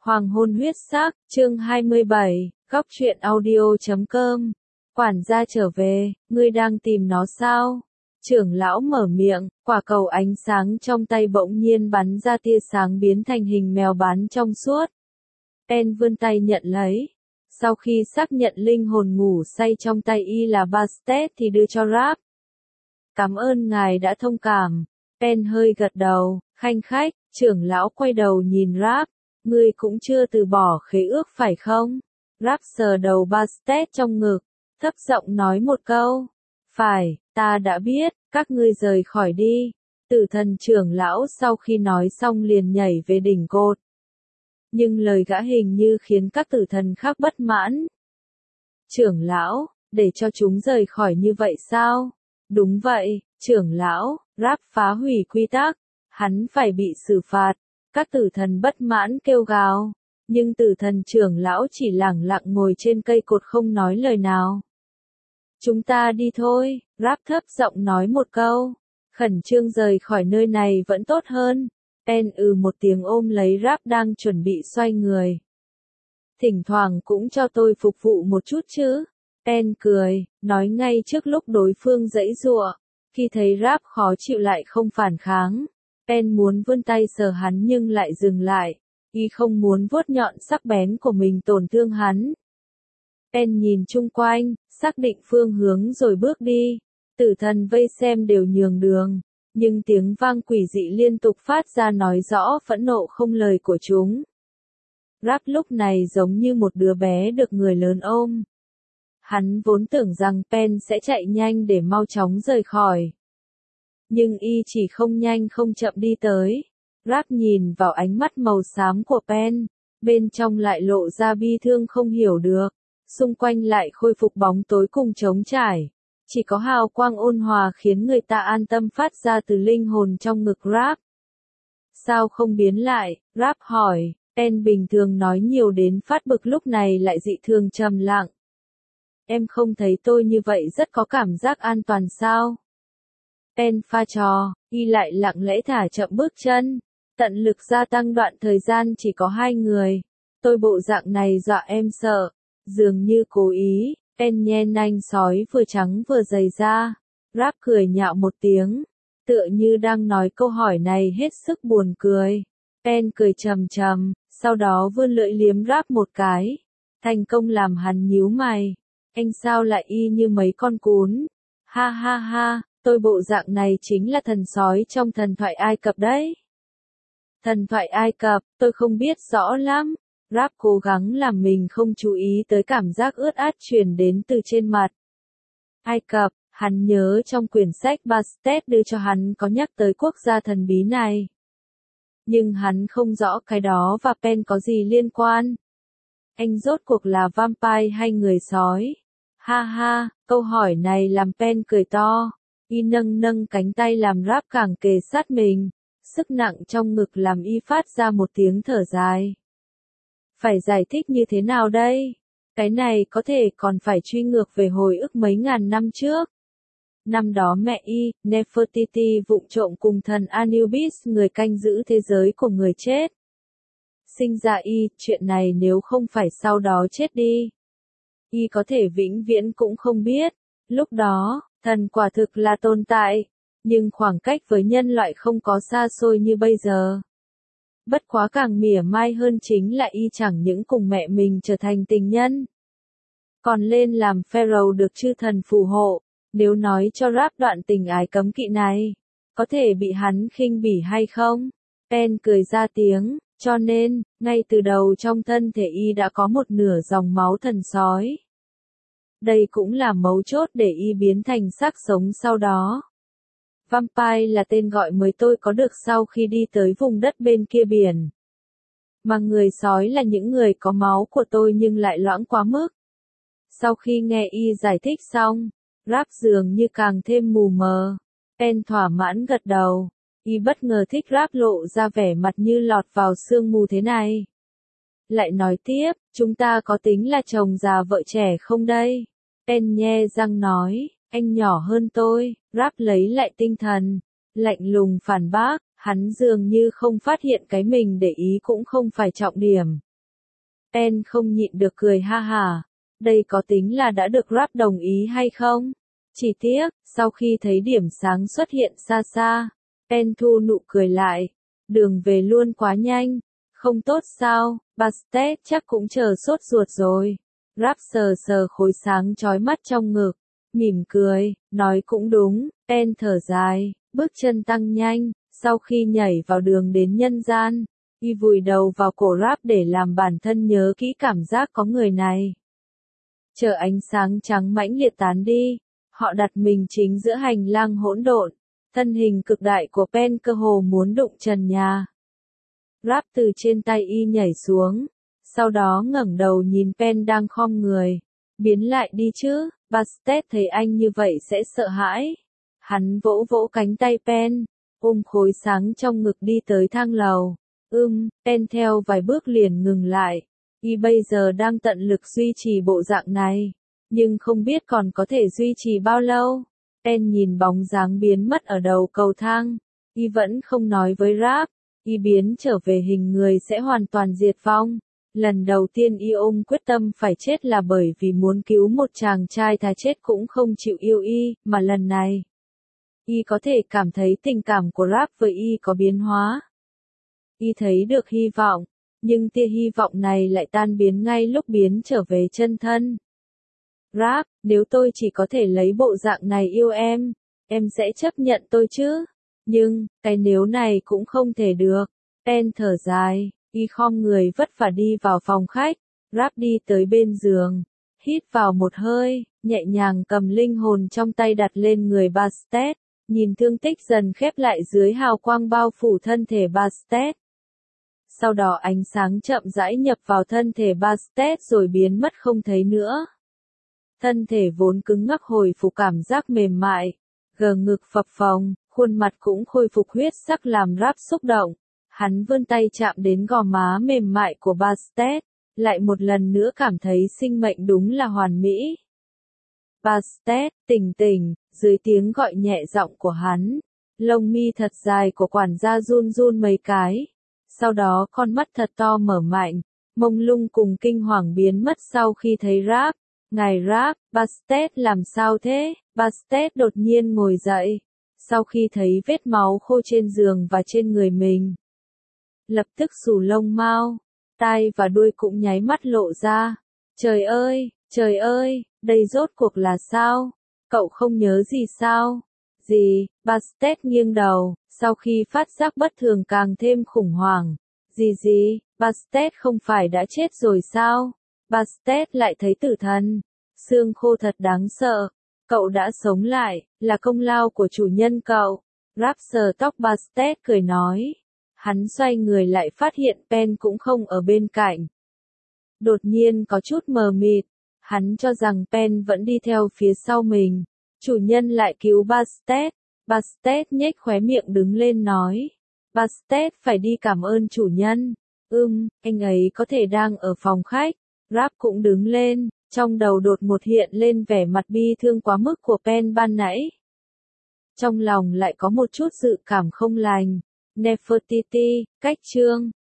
Hoàng hôn huyết sắc, chương 27, góc truyện audio.com. Quản gia trở về, ngươi đang tìm nó sao? Trưởng lão mở miệng, quả cầu ánh sáng trong tay bỗng nhiên bắn ra tia sáng biến thành hình mèo bán trong suốt. Ben vươn tay nhận lấy. Sau khi xác nhận linh hồn ngủ say trong tay y là Bastet thì đưa cho Rap. Cảm ơn ngài đã thông cảm. Ben hơi gật đầu, khanh khách, trưởng lão quay đầu nhìn Rap. Ngươi cũng chưa từ bỏ khế ước phải không? Rap sờ đầu Bastet trong ngực, thấp giọng nói một câu. Phải, ta đã biết, các ngươi rời khỏi đi. Tử thần trưởng lão sau khi nói xong liền nhảy về đỉnh cột. Nhưng lời gã hình như khiến các tử thần khác bất mãn. Trưởng lão, để cho chúng rời khỏi như vậy sao? Đúng vậy, trưởng lão, Rap phá hủy quy tắc, hắn phải bị xử phạt. Các tử thần bất mãn kêu gào, nhưng tử thần trưởng lão chỉ lẳng lặng ngồi trên cây cột không nói lời nào. Chúng ta đi thôi, Rap thấp giọng nói một câu, khẩn trương rời khỏi nơi này vẫn tốt hơn. Ben một tiếng ôm lấy Rap đang chuẩn bị xoay người. Thỉnh thoảng cũng cho tôi phục vụ một chút chứ. Ben cười, nói ngay trước lúc đối phương giãy giụa. Khi thấy Rap khó chịu lại không phản kháng. Ben muốn vươn tay sờ hắn nhưng lại dừng lại. Y không muốn vuốt nhọn sắc bén của mình tổn thương hắn. Ben nhìn chung quanh, xác định phương hướng rồi bước đi. Tử thần vây xem đều nhường đường. Nhưng tiếng vang quỷ dị liên tục phát ra nói rõ phẫn nộ không lời của chúng. Rap lúc này giống như một đứa bé được người lớn ôm. Hắn vốn tưởng rằng Ben sẽ chạy nhanh để mau chóng rời khỏi. Nhưng y chỉ không nhanh không chậm đi tới. Rap nhìn vào ánh mắt màu xám của Ben, bên trong lại lộ ra bi thương không hiểu được. Xung quanh lại khôi phục bóng tối cùng trống trải. Chỉ có hào quang ôn hòa khiến người ta an tâm phát ra từ linh hồn trong ngực Rap. Sao không biến lại? Rap hỏi. Ben bình thường nói nhiều đến phát bực lúc này lại dị thường trầm lặng. Em không thấy tôi như vậy rất có cảm giác an toàn sao? Ben pha trò, y lại lặng lẽ thả chậm bước chân. Tận lực gia tăng đoạn thời gian chỉ có hai người. Tôi bộ dạng này dọa em sợ. Dường như cố ý, Ben nhe nanh sói vừa trắng vừa dày ra. Rap cười nhạo một tiếng. Tựa như đang nói câu hỏi này hết sức buồn cười. Ben cười trầm trầm, sau đó vươn lưỡi liếm Rap một cái. Thành công làm hắn nhíu mày. Anh sao lại y như mấy con cún? Ha ha ha, tôi bộ dạng này chính là thần sói trong thần thoại Ai Cập đấy. Thần thoại Ai Cập, tôi không biết rõ lắm. Rap cố gắng làm mình không chú ý tới cảm giác ướt át truyền đến từ trên mặt. Ai Cập, hắn nhớ trong quyển sách Bastet đưa cho hắn có nhắc tới quốc gia thần bí này. Nhưng hắn không rõ cái đó và Ben có gì liên quan. Anh rốt cuộc là vampire hay người sói? Ha ha, câu hỏi này làm Ben cười to. Y nâng cánh tay làm Rap càng kề sát mình. Sức nặng trong ngực làm y phát ra một tiếng thở dài. Phải giải thích như thế nào đây? Cái này có thể còn phải truy ngược về hồi ức mấy ngàn năm trước. Năm đó mẹ y, Nefertiti vụng trộm cùng thần Anubis người canh giữ thế giới của người chết. Sinh ra y, chuyện này nếu không phải sau đó chết đi. Y có thể vĩnh viễn cũng không biết. Lúc đó, thần quả thực là tồn tại. Nhưng khoảng cách với nhân loại không có xa xôi như bây giờ. Bất quá càng mỉa mai hơn chính là y chẳng những cùng mẹ mình trở thành tình nhân. Còn lên làm pharaoh được chư thần phù hộ. Nếu nói cho Rap đoạn tình ái cấm kỵ này, có thể bị hắn khinh bỉ hay không? Ben cười ra tiếng, cho nên, ngay từ đầu trong thân thể y đã có một nửa dòng máu thần sói. Đây cũng là mấu chốt để y biến thành xác sống sau đó. Vampire là tên gọi mới tôi có được sau khi đi tới vùng đất bên kia biển. Mà người sói là những người có máu của tôi nhưng lại loãng quá mức. Sau khi nghe y giải thích xong, Rap dường như càng thêm mù mờ. Ben thỏa mãn gật đầu. Y bất ngờ thích Rap lộ ra vẻ mặt như lọt vào sương mù thế này. Lại nói tiếp, chúng ta có tính là chồng già vợ trẻ không đây? Ben nhe răng nói, anh nhỏ hơn tôi. Rap lấy lại tinh thần, lạnh lùng phản bác, hắn dường như không phát hiện cái mình để ý cũng không phải trọng điểm. Pen không nhịn được cười ha hả. Đây có tính là đã được Rap đồng ý hay không? Chỉ tiếc, sau khi thấy điểm sáng xuất hiện xa xa, Pen thu nụ cười lại. Đường về luôn quá nhanh. Không tốt sao, Bastet chắc cũng chờ sốt ruột rồi. Rap sờ sờ khối sáng chói mắt trong ngực. Mỉm cười, nói cũng đúng, Pen thở dài, bước chân tăng nhanh, sau khi nhảy vào đường đến nhân gian. Y vùi đầu vào cổ Rap để làm bản thân nhớ kỹ cảm giác có người này. Chờ ánh sáng trắng mãnh liệt tán đi, họ đặt mình chính giữa hành lang hỗn độn. Thân hình cực đại của Pen cơ hồ muốn đụng trần nhà. Rap từ trên tay y nhảy xuống, sau đó ngẩng đầu nhìn Pen đang khom người. Biến lại đi chứ, Bastet thấy anh như vậy sẽ sợ hãi. Hắn vỗ vỗ cánh tay Pen, ôm khối sáng trong ngực đi tới thang lầu. Pen theo vài bước liền ngừng lại. Y bây giờ đang tận lực duy trì bộ dạng này, nhưng không biết còn có thể duy trì bao lâu. Pen nhìn bóng dáng biến mất ở đầu cầu thang. Y vẫn không nói với Rap. Y biến trở về hình người sẽ hoàn toàn diệt vong. Lần đầu tiên Y ôm quyết tâm phải chết là bởi vì muốn cứu một chàng trai thà chết cũng không chịu yêu Y, mà lần này, Y có thể cảm thấy tình cảm của Rap với Y có biến hóa. Y thấy được hy vọng, nhưng tia hy vọng này lại tan biến ngay lúc biến trở về chân thân. Rap, nếu tôi chỉ có thể lấy bộ dạng này yêu em sẽ chấp nhận tôi chứ? Nhưng, cái nếu này cũng không thể được. Pen thở dài, Y khom người vất vả đi vào phòng khách. Rap đi tới bên giường, hít vào một hơi, nhẹ nhàng cầm linh hồn trong tay đặt lên người Bastet, nhìn thương tích dần khép lại dưới hào quang bao phủ thân thể Bastet. Sau đó ánh sáng chậm rãi nhập vào thân thể Bastet rồi biến mất không thấy nữa. Thân thể vốn cứng ngắc hồi phục cảm giác mềm mại, gờ ngực phập phồng, khuôn mặt cũng khôi phục huyết sắc làm Rap xúc động. Hắn vươn tay chạm đến gò má mềm mại của Bastet, lại một lần nữa cảm thấy sinh mệnh đúng là hoàn mỹ. Bastet, tỉnh tỉnh, dưới tiếng gọi nhẹ giọng của hắn, lông mi thật dài của quản gia run run mấy cái. Sau đó con mắt thật to mở mạnh, mông lung cùng kinh hoàng biến mất sau khi thấy Rap. Ngài Rap, Bastet làm sao thế? Bastet đột nhiên ngồi dậy, sau khi thấy vết máu khô trên giường và trên người mình. Lập tức xù lông mao, tai và đuôi cũng nháy mắt lộ ra. Trời ơi, đây rốt cuộc là sao? Cậu không nhớ gì sao? Gì? Bastet nghiêng đầu, sau khi phát giác bất thường càng thêm khủng hoảng. Gì? Bastet không phải đã chết rồi sao? Bastet lại thấy tử thần. Xương khô thật đáng sợ. Cậu đã sống lại, là công lao của chủ nhân cậu. Rap sờ tóc Bastet cười nói. Hắn xoay người lại phát hiện Pen cũng không ở bên cạnh. Đột nhiên có chút mờ mịt. Hắn cho rằng Pen vẫn đi theo phía sau mình. Chủ nhân lại cứu Bastet. Bastet nhếch khóe miệng đứng lên nói. Bastet phải đi cảm ơn chủ nhân. Anh ấy có thể đang ở phòng khách. Rap cũng đứng lên, trong đầu đột ngột hiện lên vẻ mặt bi thương quá mức của Pen ban nãy. Trong lòng lại có một chút dự cảm không lành. Nefertiti, cách chương